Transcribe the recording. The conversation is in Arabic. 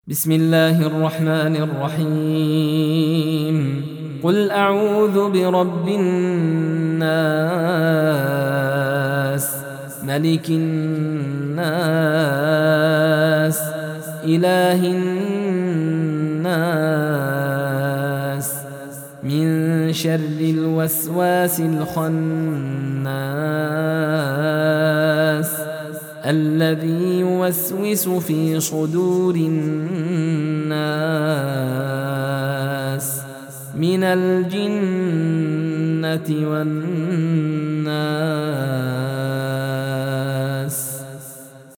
بسم الله الرحمن الرحيم. قل أعوذ برب الناس، ملك الناس، إله الناس، من شر الوسواس الخناس الذي يوسوس في صدور الناس من الجنة والناس.